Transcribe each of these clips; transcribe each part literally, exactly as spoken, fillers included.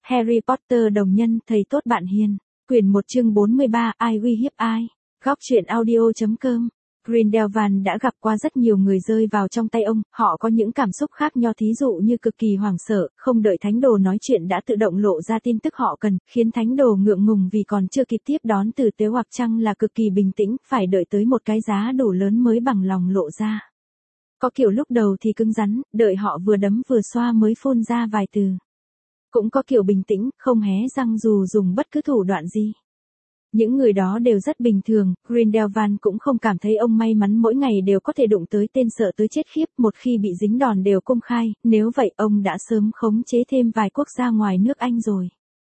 Harry Potter đồng nhân, thầy tốt bạn hiền. Quyển một chương bốn mươi ba, ai uy hiếp ai. Góc truyện audio chấm com. Grindelwald đã gặp qua rất nhiều người rơi vào trong tay ông, họ có những cảm xúc khác nhau, thí dụ như cực kỳ hoảng sợ, không đợi thánh đồ nói chuyện đã tự động lộ ra tin tức họ cần, khiến thánh đồ ngượng ngùng vì còn chưa kịp tiếp đón tử tế, hoặc chăng là cực kỳ bình tĩnh, phải đợi tới một cái giá đủ lớn mới bằng lòng lộ ra. Có kiểu lúc đầu thì cứng rắn, đợi họ vừa đấm vừa xoa mới phun ra vài từ. Cũng có kiểu bình tĩnh, không hé răng dù dùng bất cứ thủ đoạn gì. Những người đó đều rất bình thường, Grindelwald cũng không cảm thấy ông may mắn mỗi ngày đều có thể đụng tới tên sợ tới chết khiếp, một khi bị dính đòn đều công khai, nếu vậy ông đã sớm khống chế thêm vài quốc gia ngoài nước Anh rồi.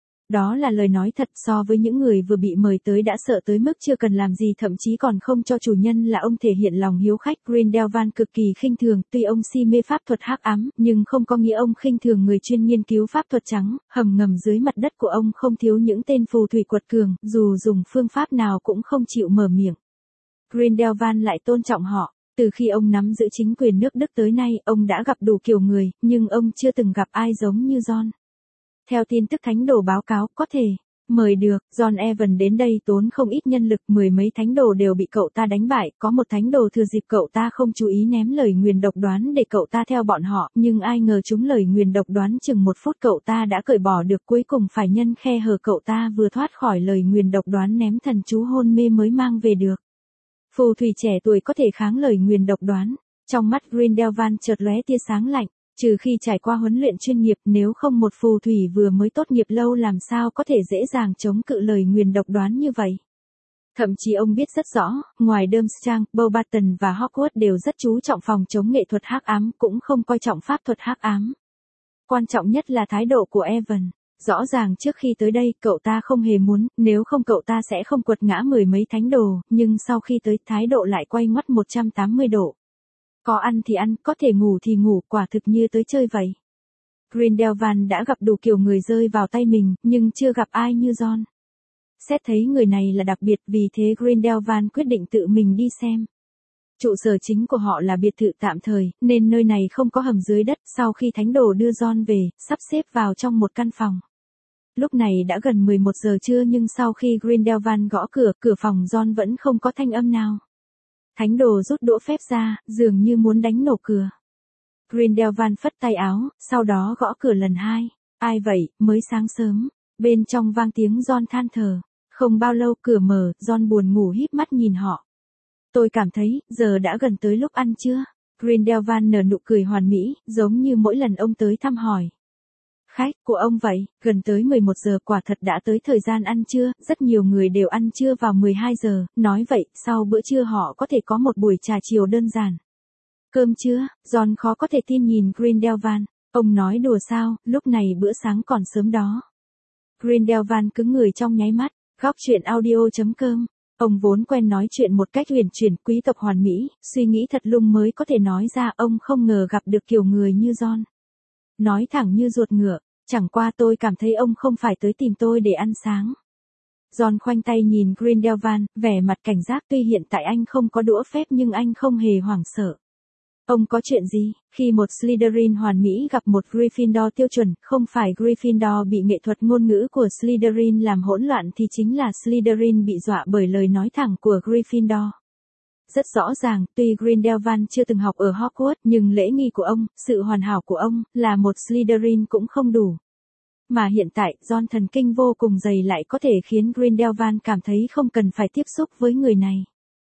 Đó là lời nói thật, so với những người vừa bị mời tới đã sợ tới mức chưa cần làm gì, thậm chí còn không cho chủ nhân là ông thể hiện lòng hiếu khách. Grindelwald cực kỳ khinh thường, tuy ông si mê pháp thuật hắc ám, nhưng không có nghĩa ông khinh thường người chuyên nghiên cứu pháp thuật trắng, hầm ngầm dưới mặt đất của ông không thiếu những tên phù thủy quật cường, dù dùng phương pháp nào cũng không chịu mở miệng. Grindelwald lại tôn trọng họ. Từ khi ông nắm giữ chính quyền nước Đức tới nay, ông đã gặp đủ kiểu người, nhưng ông chưa từng gặp ai giống như Ron. Theo tin tức thánh đồ báo cáo, có thể mời được, John Evan đến đây tốn không ít nhân lực, mười mấy thánh đồ đều bị cậu ta đánh bại, có một thánh đồ thừa dịp cậu ta không chú ý ném lời nguyền độc đoán để cậu ta theo bọn họ, nhưng ai ngờ trúng lời nguyền độc đoán chừng một phút cậu ta đã cởi bỏ được, cuối cùng phải nhân khe hở cậu ta vừa thoát khỏi lời nguyền độc đoán ném thần chú hôn mê mới mang về được. Phù thủy trẻ tuổi có thể kháng lời nguyền độc đoán, trong mắt Grindelwald chợt lóe tia sáng lạnh. Trừ khi trải qua huấn luyện chuyên nghiệp, nếu không một phù thủy vừa mới tốt nghiệp lâu làm sao có thể dễ dàng chống cự lời nguyền độc đoán như vậy. Thậm chí ông biết rất rõ, ngoài Durmstrang, Beauxbaton và Hogwarts đều rất chú trọng phòng chống nghệ thuật hắc ám, cũng không coi trọng pháp thuật hắc ám. Quan trọng nhất là thái độ của Evan. Rõ ràng trước khi tới đây, cậu ta không hề muốn, nếu không cậu ta sẽ không quật ngã mười mấy thánh đồ, nhưng sau khi tới, thái độ lại quay ngoắt một trăm tám mươi độ. Có ăn thì ăn, có thể ngủ thì ngủ, quả thực như tới chơi vậy. Grindelwald đã gặp đủ kiểu người rơi vào tay mình, nhưng chưa gặp ai như Ron. Xét thấy người này là đặc biệt, vì thế Grindelwald quyết định tự mình đi xem. Trụ sở chính của họ là biệt thự tạm thời, nên nơi này không có hầm dưới đất. Sau khi thánh đồ đưa Ron về, sắp xếp vào trong một căn phòng. Lúc này đã gần mười một giờ trưa, nhưng sau khi Grindelwald gõ cửa, cửa phòng Ron vẫn không có thanh âm nào. Thánh đồ rút đũa phép ra, dường như muốn đánh nổ cửa. Grindelwald phất tay áo, sau đó gõ cửa lần hai. Ai vậy, mới sáng sớm. Bên trong vang tiếng Ron than thở. Không bao lâu cửa mở, Ron buồn ngủ híp mắt nhìn họ. Tôi cảm thấy, giờ đã gần tới lúc ăn trưa. Grindelwald nở nụ cười hoàn mỹ, giống như mỗi lần ông tới thăm hỏi. Khách của ông vậy, gần tới mười một giờ, quả thật đã tới thời gian ăn trưa, rất nhiều người đều ăn trưa vào mười hai giờ, nói vậy, sau bữa trưa họ có thể có một buổi trà chiều đơn giản. Cơm trưa, Ron khó có thể tin nhìn Grindelwald, ông nói đùa sao, lúc này bữa sáng còn sớm đó. Grindelwald cứng người trong nháy mắt, góc truyện audio chấm com. Ông vốn quen nói chuyện một cách huyền chuyển, quý tộc hoàn mỹ, suy nghĩ thật lung mới có thể nói ra, ông không ngờ gặp được kiểu người như Ron. Nói thẳng như ruột ngựa, chẳng qua tôi cảm thấy ông không phải tới tìm tôi để ăn sáng. Ron khoanh tay nhìn Grindelwald, vẻ mặt cảnh giác, tuy hiện tại anh không có đũa phép nhưng anh không hề hoảng sợ. Ông có chuyện gì? Khi một Slytherin hoàn mỹ gặp một Gryffindor tiêu chuẩn, không phải Gryffindor bị nghệ thuật ngôn ngữ của Slytherin làm hỗn loạn thì chính là Slytherin bị dọa bởi lời nói thẳng của Gryffindor. Rất rõ ràng, tuy Grindelwald chưa từng học ở Hogwarts, nhưng lễ nghi của ông, sự hoàn hảo của ông, là một Slytherin cũng không đủ. Mà hiện tại, Ron thần kinh vô cùng dày lại có thể khiến Grindelwald cảm thấy không cần phải tiếp xúc với người này.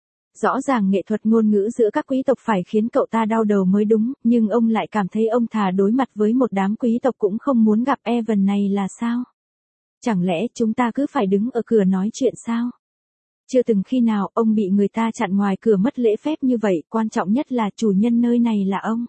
Rõ ràng nghệ thuật ngôn ngữ giữa các quý tộc phải khiến cậu ta đau đầu mới đúng, nhưng ông lại cảm thấy ông thà đối mặt với một đám quý tộc cũng không muốn gặp Evan này là sao? Chẳng lẽ chúng ta cứ phải đứng ở cửa nói chuyện sao? Chưa từng khi nào ông bị người ta chặn ngoài cửa mất lễ phép như vậy, quan trọng nhất là chủ nhân nơi này là ông.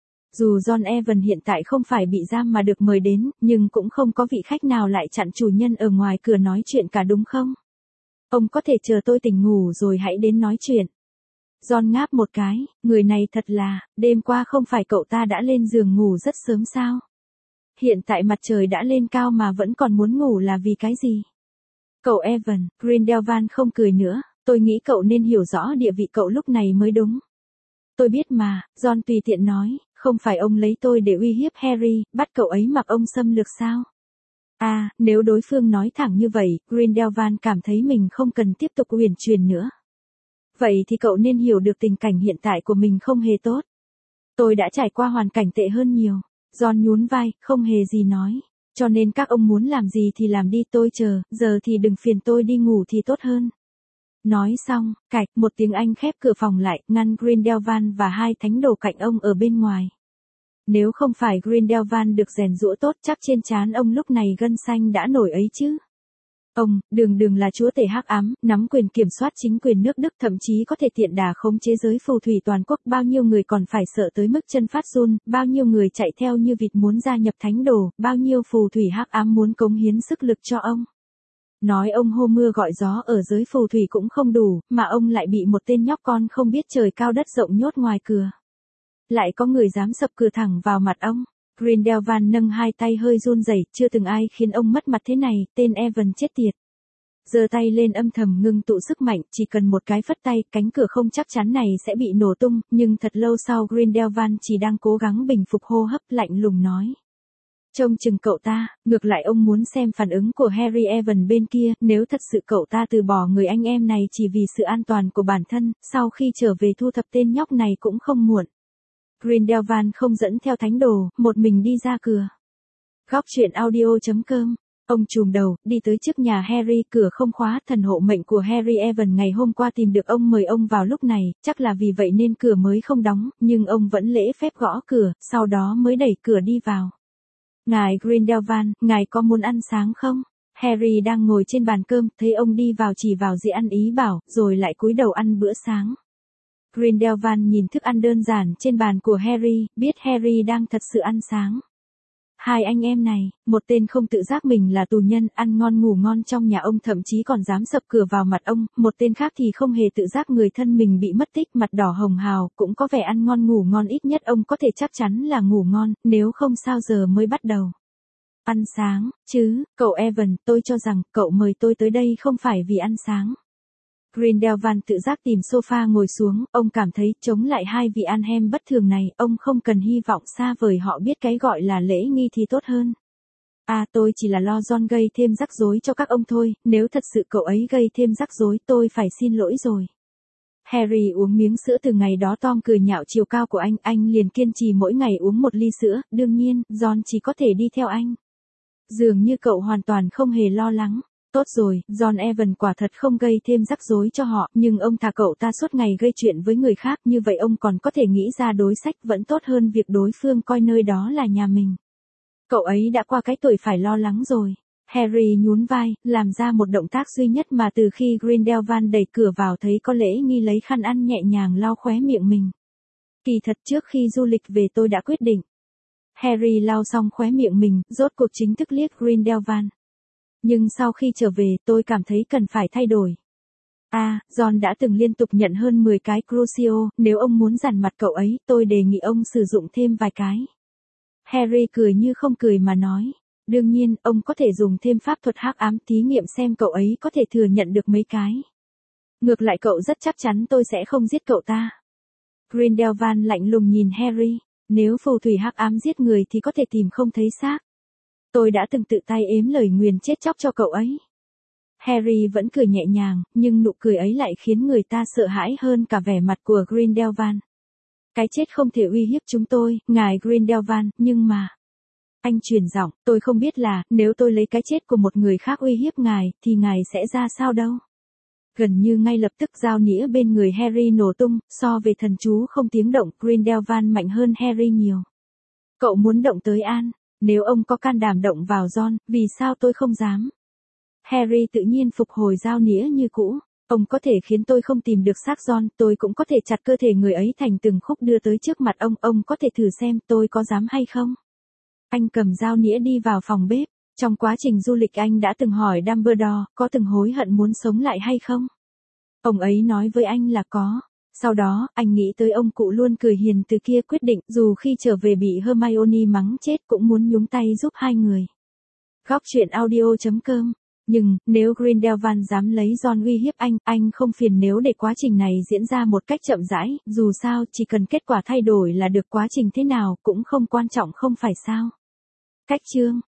Dù John Evan hiện tại không phải bị giam mà được mời đến, nhưng cũng không có vị khách nào lại chặn chủ nhân ở ngoài cửa nói chuyện cả, đúng không? Ông có thể chờ tôi tỉnh ngủ rồi hãy đến nói chuyện. John ngáp một cái, người này thật là, đêm qua không phải cậu ta đã lên giường ngủ rất sớm sao? Hiện tại mặt trời đã lên cao mà vẫn còn muốn ngủ là vì cái gì? Cậu Evan, Grindelwald không cười nữa, tôi nghĩ cậu nên hiểu rõ địa vị cậu lúc này mới đúng. Tôi biết mà, Ron tùy tiện nói, không phải ông lấy tôi để uy hiếp Harry, bắt cậu ấy mặc ông xâm lược sao? À, À, nếu đối phương nói thẳng như vậy, Grindelwald cảm thấy mình không cần tiếp tục uyển chuyển nữa. Vậy thì cậu nên hiểu được tình cảnh hiện tại của mình không hề tốt. Tôi đã trải qua hoàn cảnh tệ hơn nhiều. John nhún vai, không hề gì nói. Cho nên các ông muốn làm gì thì làm đi, tôi chờ, giờ thì đừng phiền tôi đi ngủ thì tốt hơn. Nói xong, cạch, một tiếng Anh khép cửa phòng lại, ngăn Grindelwald và hai thánh đồ cạnh ông ở bên ngoài. Nếu không phải Grindelwald được rèn giũa tốt chắc trên trán ông lúc này gân xanh đã nổi ấy chứ. Ông, đường đường là chúa tể hắc ám, nắm quyền kiểm soát chính quyền nước Đức, thậm chí có thể tiện đà khống chế giới phù thủy toàn quốc, bao nhiêu người còn phải sợ tới mức chân phát run, bao nhiêu người chạy theo như vịt muốn gia nhập thánh đồ, bao nhiêu phù thủy hắc ám muốn cống hiến sức lực cho ông. Nói ông hô mưa gọi gió ở giới phù thủy cũng không đủ, mà ông lại bị một tên nhóc con không biết trời cao đất rộng nhốt ngoài cửa. Lại có người dám sập cửa thẳng vào mặt ông. Grindelwald nâng hai tay hơi run rẩy, chưa từng ai khiến ông mất mặt thế này, tên Evan chết tiệt. Giơ tay lên âm thầm ngưng tụ sức mạnh, chỉ cần một cái phất tay, cánh cửa không chắc chắn này sẽ bị nổ tung, nhưng thật lâu sau Grindelwald chỉ đang cố gắng bình phục hô hấp, lạnh lùng nói. Trông chừng cậu ta, ngược lại ông muốn xem phản ứng của Harry Evan bên kia, nếu thật sự cậu ta từ bỏ người anh em này chỉ vì sự an toàn của bản thân, sau khi trở về thu thập tên nhóc này cũng không muộn. Grindelwald không dẫn theo thánh đồ, một mình đi ra cửa. Góc truyện audio chấm com. Ông chùm đầu, đi tới trước nhà Harry, cửa không khóa, thần hộ mệnh của Harry Evan ngày hôm qua tìm được ông mời ông vào lúc này, chắc là vì vậy nên cửa mới không đóng, nhưng ông vẫn lễ phép gõ cửa, sau đó mới đẩy cửa đi vào. Ngài Grindelwald, ngài có muốn ăn sáng không? Harry đang ngồi trên bàn cơm, thấy ông đi vào chỉ vào dĩa ăn ý bảo, rồi lại cúi đầu ăn bữa sáng. Grindelwald nhìn thức ăn đơn giản trên bàn của Harry, biết Harry đang thật sự ăn sáng. Hai anh em này, một tên không tự giác mình là tù nhân, ăn ngon ngủ ngon trong nhà ông, thậm chí còn dám sập cửa vào mặt ông, một tên khác thì không hề tự giác người thân mình bị mất tích, mặt đỏ hồng hào, cũng có vẻ ăn ngon ngủ ngon, ít nhất ông có thể chắc chắn là ngủ ngon, nếu không sao giờ mới bắt đầu. Ăn sáng, chứ, cậu Evan, tôi cho rằng, cậu mời tôi tới đây không phải vì ăn sáng. Grindelwald tự giác tìm sofa ngồi xuống, ông cảm thấy chống lại hai vị Anhem bất thường này, ông không cần hy vọng xa vời họ biết cái gọi là lễ nghi thì tốt hơn. À, tôi chỉ là lo John gây thêm rắc rối cho các ông thôi, nếu thật sự cậu ấy gây thêm rắc rối tôi phải xin lỗi rồi. Harry uống miếng sữa, từ ngày đó Tom cười nhạo chiều cao của anh, anh liền kiên trì mỗi ngày uống một ly sữa, đương nhiên, John chỉ có thể đi theo anh. Dường như cậu hoàn toàn không hề lo lắng. Tốt rồi, John Evan quả thật không gây thêm rắc rối cho họ, nhưng ông thà cậu ta suốt ngày gây chuyện với người khác, như vậy ông còn có thể nghĩ ra đối sách vẫn tốt hơn việc đối phương coi nơi đó là nhà mình. Cậu ấy đã qua cái tuổi phải lo lắng rồi. Harry nhún vai, làm ra một động tác duy nhất mà từ khi Grindelwald đẩy cửa vào thấy có lễ nghi, lấy khăn ăn nhẹ nhàng lau khóe miệng mình. Kỳ thật trước khi du lịch về tôi đã quyết định. Harry lau xong khóe miệng mình, rốt cuộc chính thức liếc Grindelwald. Nhưng sau khi trở về tôi cảm thấy cần phải thay đổi. À, John đã từng liên tục nhận hơn mười cái Crucio, nếu ông muốn dằn mặt cậu ấy, tôi đề nghị ông sử dụng thêm vài cái. Harry cười như không cười mà nói. Đương nhiên, ông có thể dùng thêm pháp thuật hắc ám thí nghiệm xem cậu ấy có thể thừa nhận được mấy cái. Ngược lại cậu rất chắc chắn tôi sẽ không giết cậu ta. Grindelwald lạnh lùng nhìn Harry. Nếu phù thủy hắc ám giết người thì có thể tìm không thấy xác. Tôi đã từng tự tay ếm lời nguyền chết chóc cho cậu ấy. Harry vẫn cười nhẹ nhàng, nhưng nụ cười ấy lại khiến người ta sợ hãi hơn cả vẻ mặt của Grindelwald. Cái chết không thể uy hiếp chúng tôi, ngài Grindelwald, nhưng mà... Anh truyền giọng, tôi không biết là, nếu tôi lấy cái chết của một người khác uy hiếp ngài, thì ngài sẽ ra sao đâu. Gần như ngay lập tức dao nĩa bên người Harry nổ tung, so về thần chú không tiếng động, Grindelwald mạnh hơn Harry nhiều. Cậu muốn động tới An, nếu ông có can đảm động vào John, vì sao tôi không dám? Harry tự nhiên phục hồi dao nĩa như cũ. Ông có thể khiến tôi không tìm được xác John, tôi cũng có thể chặt cơ thể người ấy thành từng khúc đưa tới trước mặt ông, ông có thể thử xem tôi có dám hay không? Anh cầm dao nĩa đi vào phòng bếp. Trong quá trình du lịch anh đã từng hỏi Dumbledore, có từng hối hận muốn sống lại hay không? Ông ấy nói với anh là có. Sau đó, anh nghĩ tới ông cụ luôn cười hiền từ kia, quyết định dù khi trở về bị Hermione mắng chết cũng muốn nhúng tay giúp hai người. Góc truyện audio chấm com. Nhưng, nếu Grindelwald dám lấy John uy hiếp anh, anh không phiền nếu để quá trình này diễn ra một cách chậm rãi, dù sao chỉ cần kết quả thay đổi là được, quá trình thế nào cũng không quan trọng không phải sao. Cách chương